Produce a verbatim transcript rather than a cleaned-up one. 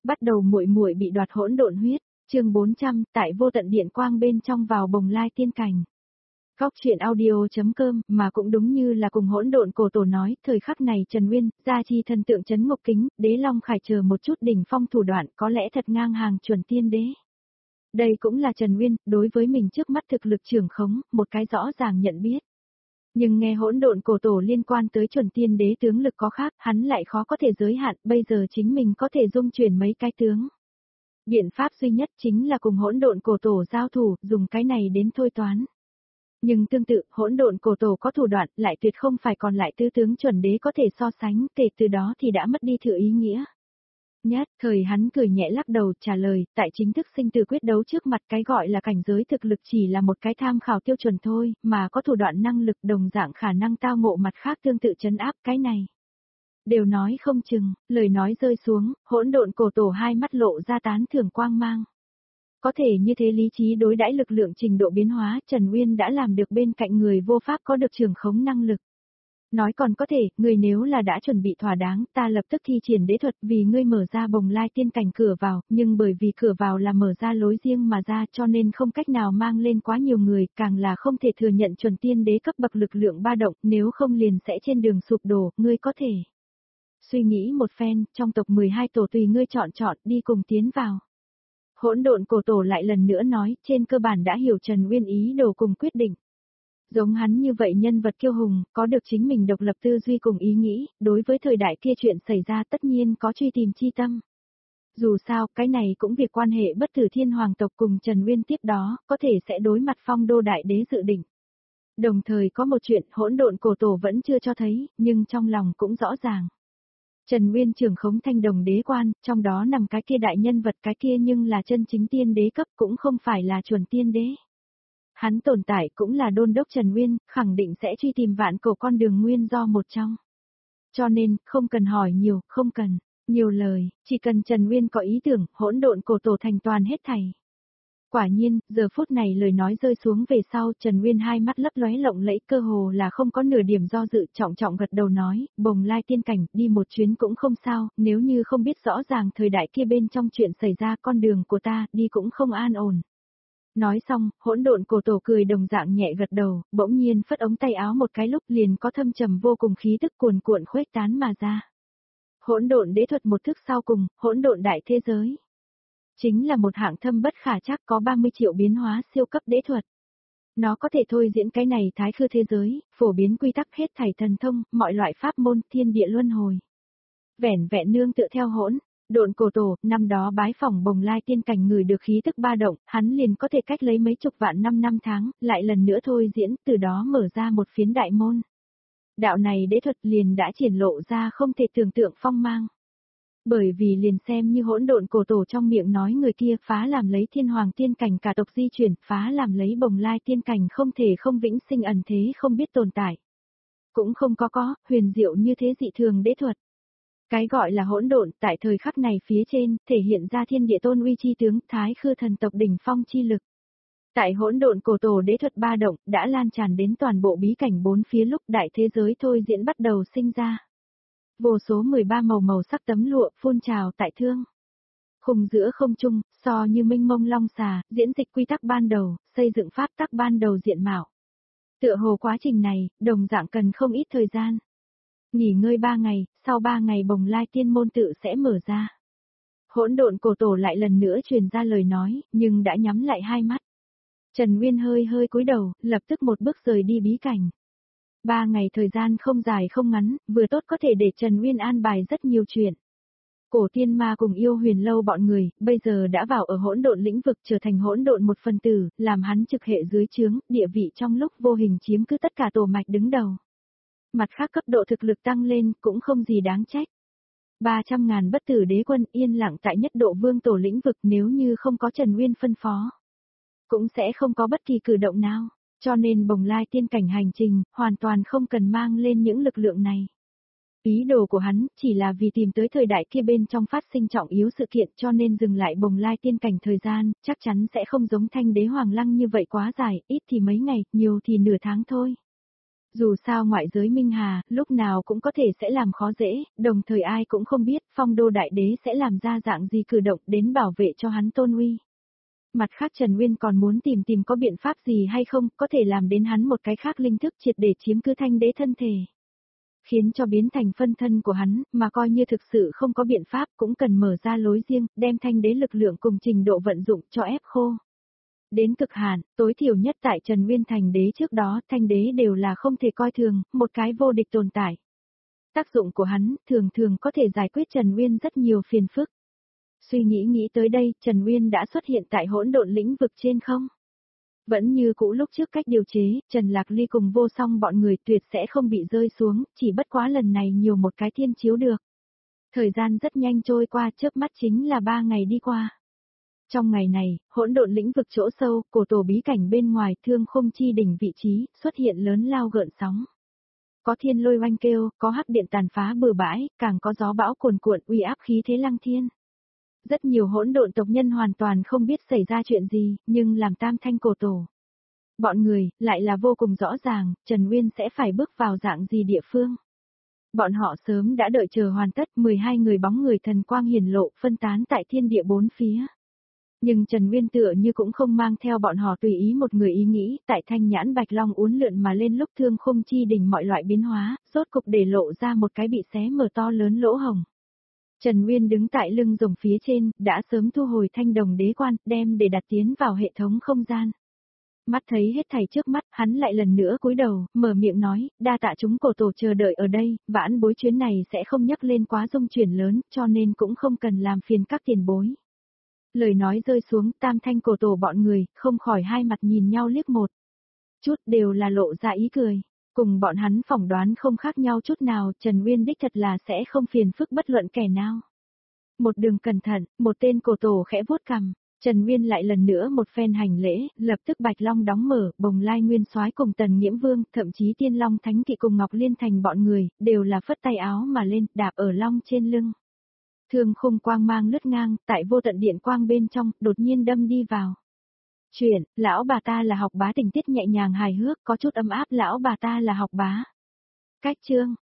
Bắt đầu muội muội bị đoạt hỗn độn huyết, chương bốn trăm, tại vô tận điện quang bên trong vào bồng lai tiên cảnh. Góc truyện audio.com, mà cũng đúng như là cùng hỗn độn cổ tổ nói, thời khắc này Trần Nguyên, gia chi thần tượng trấn ngục kính, đế long khải chờ một chút đỉnh phong thủ đoạn có lẽ thật ngang hàng chuẩn tiên đế. Đây cũng là Trần Nguyên, đối với mình trước mắt thực lực trưởng khống, một cái rõ ràng nhận biết. Nhưng nghe hỗn độn cổ tổ liên quan tới chuẩn tiên đế tướng lực có khác, hắn lại khó có thể giới hạn, bây giờ chính mình có thể dung chuyển mấy cái tướng. Biện pháp duy nhất chính là cùng hỗn độn cổ tổ giao thủ, dùng cái này đến thôi toán. Nhưng tương tự, hỗn độn cổ tổ có thủ đoạn, lại tuyệt không phải còn lại tứ tướng chuẩn đế có thể so sánh, kể từ đó thì đã mất đi thử ý nghĩa. Nhất, thời hắn cười nhẹ lắc đầu trả lời, tại chính thức sinh tử quyết đấu trước mặt cái gọi là cảnh giới thực lực chỉ là một cái tham khảo tiêu chuẩn thôi, mà có thủ đoạn năng lực đồng dạng khả năng tao ngộ mặt khác tương tự trấn áp cái này. Đều nói không chừng, lời nói rơi xuống, hỗn độn cổ tổ hai mắt lộ ra tán thưởng quang mang. Có thể như thế lý trí đối đãi lực lượng trình độ biến hóa, Trần Uyên đã làm được bên cạnh người vô pháp có được trường khống năng lực. Nói còn có thể, người nếu là đã chuẩn bị thỏa đáng, ta lập tức thi triển đế thuật vì ngươi mở ra bồng lai tiên cảnh cửa vào, nhưng bởi vì cửa vào là mở ra lối riêng mà ra cho nên không cách nào mang lên quá nhiều người, càng là không thể thừa nhận chuẩn tiên đế cấp bậc lực lượng ba động, nếu không liền sẽ trên đường sụp đổ, ngươi có thể. Suy nghĩ một phen, trong tộc mười hai tổ tùy ngươi chọn chọn đi cùng tiến vào. Hỗn độn cổ tổ lại lần nữa nói, trên cơ bản đã hiểu Trần Uyên ý đồ cùng quyết định. Giống hắn như vậy nhân vật kiêu hùng, có được chính mình độc lập tư duy cùng ý nghĩ, đối với thời đại kia chuyện xảy ra tất nhiên có truy tìm chi tâm. Dù sao, cái này cũng việc quan hệ bất tử thiên hoàng tộc cùng Trần Uyên tiếp đó, có thể sẽ đối mặt phong đô đại đế dự định. Đồng thời có một chuyện hỗn độn cổ tổ vẫn chưa cho thấy, nhưng trong lòng cũng rõ ràng. Trần Uyên trưởng khống thanh đồng đế quan, trong đó nằm cái kia đại nhân vật cái kia nhưng là chân chính tiên đế cấp cũng không phải là chuẩn tiên đế. Hắn tồn tại cũng là đôn đốc Trần Uyên, khẳng định sẽ truy tìm vạn cổ con đường nguyên do một trong. Cho nên, không cần hỏi nhiều, không cần nhiều lời, chỉ cần Trần Uyên có ý tưởng, hỗn độn cổ tổ thành toàn hết thảy. Quả nhiên, giờ phút này lời nói rơi xuống về sau, Trần Uyên hai mắt lấp lóe lộng lẫy, cơ hồ là không có nửa điểm do dự, trọng trọng gật đầu nói, bồng lai tiên cảnh, đi một chuyến cũng không sao, nếu như không biết rõ ràng thời đại kia bên trong chuyện xảy ra, con đường của ta, đi cũng không an ổn. Nói xong, hỗn độn cổ tổ cười đồng dạng nhẹ gật đầu, bỗng nhiên phất ống tay áo một cái lúc liền có thâm trầm vô cùng khí tức cuồn cuộn khuếch tán mà ra. Hỗn độn đế thuật một thức sau cùng, hỗn độn đại thế giới. Chính là một hạng thâm bất khả trắc có ba mươi triệu biến hóa siêu cấp đế thuật. Nó có thể thôi diễn cái này thái khư thế giới, phổ biến quy tắc hết thảy thần thông, mọi loại pháp môn, thiên địa luân hồi. Vẻn vẹn nương tựa theo hỗn độn cổ tổ, năm đó bái phỏng bồng lai tiên cảnh người được khí tức ba động, hắn liền có thể cách lấy mấy chục vạn năm năm tháng, lại lần nữa thôi diễn, từ đó mở ra một phiến đại môn. Đạo này đế thuật liền đã triển lộ ra không thể tưởng tượng phong mang. Bởi vì liền xem như hỗn độn cổ tổ trong miệng nói người kia phá làm lấy thiên hoàng tiên cảnh cả tộc di chuyển, phá làm lấy bồng lai tiên cảnh không thể không vĩnh sinh ẩn thế không biết tồn tại. Cũng không có có, huyền diệu như thế dị thường đế thuật. Cái gọi là hỗn độn, tại thời khắc này phía trên, thể hiện ra thiên địa tôn uy chi tướng, thái khư thần tộc đỉnh phong chi lực. Tại hỗn độn cổ tổ đế thuật ba động, đã lan tràn đến toàn bộ bí cảnh bốn phía lúc đại thế giới thôi diễn bắt đầu sinh ra. Vô số mười ba màu màu sắc tấm lụa phun trào tại thương. Khung giữa không trung, so như minh mông long xà, diễn dịch quy tắc ban đầu, xây dựng pháp tắc ban đầu diện mạo. Tựa hồ quá trình này, đồng dạng cần không ít thời gian. Nghỉ ngơi ba ngày, sau ba ngày bồng lai tiên môn tự sẽ mở ra. Hỗn độn cổ tổ lại lần nữa truyền ra lời nói, nhưng đã nhắm lại hai mắt. Trần Uyên hơi hơi cúi đầu, lập tức một bước rời đi bí cảnh. Ba ngày thời gian không dài không ngắn, vừa tốt có thể để Trần Uyên an bài rất nhiều chuyện. Cổ tiên ma cùng yêu huyền lâu bọn người, bây giờ đã vào ở hỗn độn lĩnh vực trở thành hỗn độn một phần tử, làm hắn trực hệ dưới trướng, địa vị trong lúc vô hình chiếm cứ tất cả tổ mạch đứng đầu. Mặt khác cấp độ thực lực tăng lên cũng không gì đáng trách. ba trăm ngàn bất tử đế quân yên lặng tại nhất độ vương tổ lĩnh vực nếu như không có Trần Uyên phân phó. Cũng sẽ không có bất kỳ cử động nào, cho nên bồng lai tiên cảnh hành trình, hoàn toàn không cần mang lên những lực lượng này. Ý đồ của hắn chỉ là vì tìm tới thời đại kia bên trong phát sinh trọng yếu sự kiện cho nên dừng lại bồng lai tiên cảnh thời gian, chắc chắn sẽ không giống thanh đế hoàng lăng như vậy quá dài, ít thì mấy ngày, nhiều thì nửa tháng thôi. Dù sao ngoại giới Minh Hà, lúc nào cũng có thể sẽ làm khó dễ, đồng thời ai cũng không biết Phong Đô Đại Đế sẽ làm ra dạng gì cử động đến bảo vệ cho hắn tôn uy. Mặt khác Trần Nguyên còn muốn tìm tìm có biện pháp gì hay không, có thể làm đến hắn một cái khác linh thức triệt để chiếm cứ thanh đế thân thể. Khiến cho biến thành phân thân của hắn, mà coi như thực sự không có biện pháp cũng cần mở ra lối riêng, đem thanh đế lực lượng cùng trình độ vận dụng cho ép khô. Đến cực hạn, tối thiểu nhất tại Trần Nguyên thành đế trước đó, thanh đế đều là không thể coi thường, một cái vô địch tồn tại. Tác dụng của hắn, thường thường có thể giải quyết Trần Nguyên rất nhiều phiền phức. Suy nghĩ nghĩ tới đây, Trần Nguyên đã xuất hiện tại hỗn độn lĩnh vực trên không? Vẫn như cũ lúc trước cách điều chế, Trần Lạc Ly cùng vô song bọn người tuyệt sẽ không bị rơi xuống, chỉ bất quá lần này nhiều một cái thiên chiếu được. Thời gian rất nhanh trôi qua, chớp mắt chính là ba ngày đi qua. Trong ngày này, hỗn độn lĩnh vực chỗ sâu, cổ tổ bí cảnh bên ngoài thương khung chi đỉnh vị trí, xuất hiện lớn lao gợn sóng. Có thiên lôi oanh kêu, có hắc điện tàn phá bừa bãi, càng có gió bão cuồn cuộn uy áp khí thế lăng thiên. Rất nhiều hỗn độn tộc nhân hoàn toàn không biết xảy ra chuyện gì, nhưng làm tam thanh cổ tổ. Bọn người, lại là vô cùng rõ ràng, Trần Nguyên sẽ phải bước vào dạng gì địa phương. Bọn họ sớm đã đợi chờ hoàn tất, mười hai người bóng người thần quang hiển lộ, phân tán tại thiên địa bốn phía. Nhưng Trần Nguyên tựa như cũng không mang theo bọn họ tùy ý một người ý nghĩ, tại thanh nhãn bạch long uốn lượn mà lên lúc thương khung chi đỉnh mọi loại biến hóa, rốt cục để lộ ra một cái bị xé mở to lớn lỗ hồng. Trần Nguyên đứng tại lưng rồng phía trên, đã sớm thu hồi thanh đồng đế quan, đem để đặt tiến vào hệ thống không gian. Mắt thấy hết thảy trước mắt, hắn lại lần nữa cúi đầu, mở miệng nói, đa tạ chúng cổ tổ chờ đợi ở đây, vãn bối chuyến này sẽ không nhắc lên quá dung chuyển lớn, cho nên cũng không cần làm phiền các tiền bối. Lời nói rơi xuống, tam thanh cổ tổ bọn người, không khỏi hai mặt nhìn nhau liếc một. Chút đều là lộ ra ý cười. Cùng bọn hắn phỏng đoán không khác nhau chút nào, Trần Nguyên đích thật là sẽ không phiền phức bất luận kẻ nào. Một đường cẩn thận, một tên cổ tổ khẽ vuốt cằm, Trần Nguyên lại lần nữa một phen hành lễ, lập tức Bạch Long đóng mở, Bồng Lai Nguyên Soái cùng Tần Nghiễm Vương, thậm chí Tiên Long Thánh Kỵ cùng Ngọc Liên Thành bọn người, đều là phất tay áo mà lên, đạp ở long trên lưng. Thương khung quang mang lướt ngang, tại vô tận điện quang bên trong, đột nhiên đâm đi vào. Chuyện, lão bà ta là học bá, tình tiết nhẹ nhàng hài hước, có chút ấm áp, lão bà ta là học bá. Cách chương,